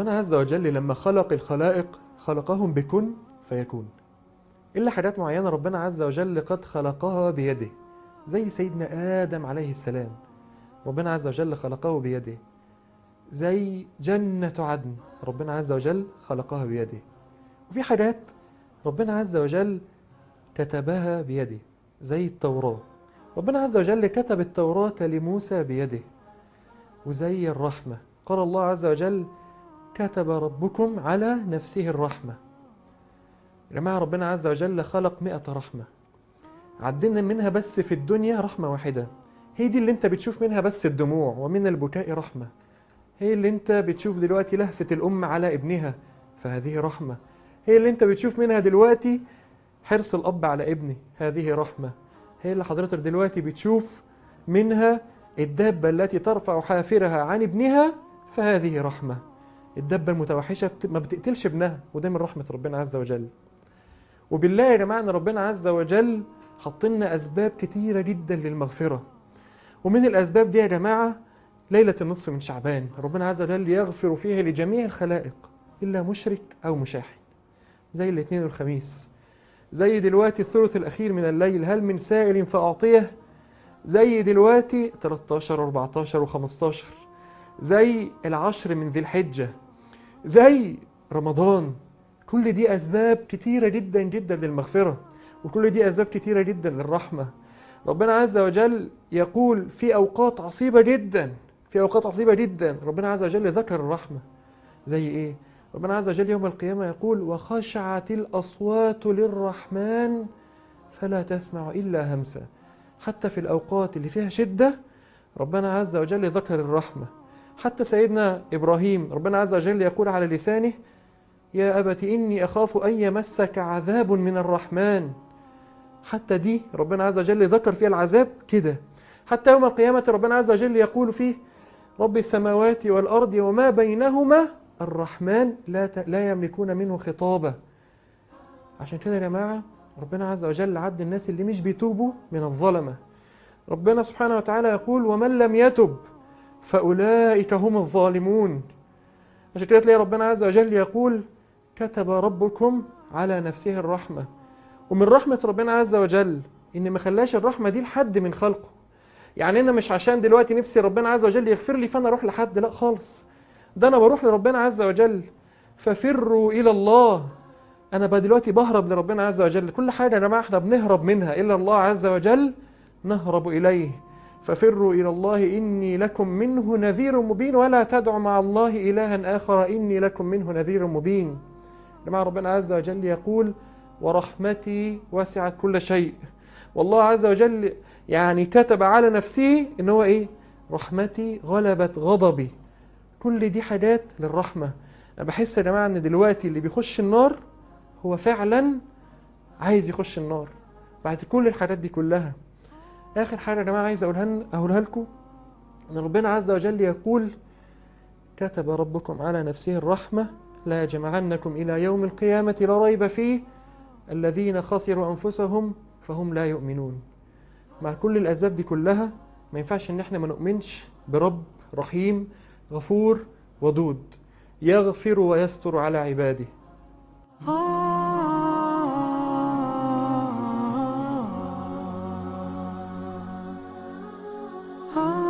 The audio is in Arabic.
ربنا عز وجل لما خلق الخلائق خلقهم بكن فيكون، إلا حاجات معينة ربنا عز وجل قد خلقها بيده، زي سيدنا آدم عليه السلام ربنا عز وجل خلقه بيده، زي جنة عدن ربنا عز وجل خلقها بيده. وفي حاجات ربنا عز وجل كتبها بيده زي التوراة، ربنا عز وجل كتب التوراة لموسى بيده. وزي الرحمة قال الله عز وجل كتب ربكم على نفسه الرحمة. يا جماعة ربنا عز وجل خلق 100 رحمة، عدنا منها بس في الدنيا رحمة واحدة، هي دي اللي انت بتشوف منها بس الدموع، ومن البكاء رحمة. هي اللي انت بتشوف دلوقتي لهفة الأم على ابنها، فهذه رحمة. هي اللي انت بتشوف منها دلوقتي حرص الأب على ابنه، هذه رحمة. هي اللي حضرتك دلوقتي بتشوف منها الدابة التي ترفع حافرها عن ابنها، فهذه رحمة. الدابة المتوحشة ما بتقتلش ابنها، وده من رحمة ربنا عز وجل. وبالله يا جماعة ان ربنا عز وجل حط لنا أسباب كتيرة جدا للمغفرة، ومن الأسباب دي يا جماعة ليلة النصف من شعبان ربنا عز وجل يغفر فيها لجميع الخلائق إلا مشرك أو مشاحن، زي الاثنين والخميس، زي دلوقتي الثلث الأخير من الليل هل من سائل فأعطيه، زي دلوقتي 13 و14 و15، زي العشر من ذي الحجة، زي رمضان. كل دي أسباب كتيرة جدا جدا للمغفرة، وكل دي أسباب كتيرة جدا للرحمة. ربنا عز وجل يقول في أوقات عصيبة جدا، في أوقات عصيبة جدا ربنا عز وجل ذكر الرحمة. زي إيه؟ ربنا عز وجل يوم القيامة يقول وخشعت الأصوات للرحمن فلا تسمع إلا همسا. حتى في الأوقات اللي فيها شدة ربنا عز وجل ذكر الرحمة. حتى سيدنا إبراهيم ربنا عز وجل يقول على لسانه يا أبت إني أخاف أن يمسك عذاب من الرحمن. حتى دي ربنا عز وجل ذكر فيها العذاب كده. حتى يوم القيامة ربنا عز وجل يقول فيه رب السماوات والأرض وما بينهما الرحمن لا يملكون منه خطابة. عشان كده يا جماعة ربنا عز وجل عد الناس اللي مش بيتوبوا من الظلمة. ربنا سبحانه وتعالى يقول ومن لم يتب فأولئك هم الظالمون. عشان كده تلاقي ربنا عز وجل يقول كتب ربكم على نفسه الرحمة. ومن رحمة ربنا عز وجل إن ما خلاش الرحمة دي لحد من خلقه. يعني أنا مش عشان دلوقتي نفسي ربنا عز وجل يغفر لي فأنا أروح لحد، لا خالص، ده أنا بروح لربنا عز وجل. ففروا إلى الله. أنا بقى دلوقتي بهرب لربنا عز وجل. كل حاجة يا جماعة احنا بنهرب منها إلا الله عز وجل نهرب إليه. ففروا إلى الله إني لكم منه نذير مبين ولا تدعوا مع الله إلها آخر إني لكم منه نذير مبين. جماعة ربنا عز وجل يقول ورحمتي وسعت كل شيء. والله عز وجل يعني كتب على نفسه إن هو إيه؟ رحمتي غلبت غضبي. كل دي حاجات للرحمة. أنا بحس يا جماعة إن دلوقتي اللي بيخش النار هو فعلا عايز يخش النار بعد كل الحاجات دي كلها. آخر حاجة يا جماعة عايز أقولها لكم إن ربنا عز وجل يقول كتب ربكم على نفسه الرحمة لا يجمعنكم إلى يوم القيامة لا ريب فيه الذين خسروا أنفسهم فهم لا يؤمنون. مع كل الأسباب دي كلها ما ينفعش إن احنا ما نؤمنش برب رحيم غفور ودود يغفر ويستر على عباده. ah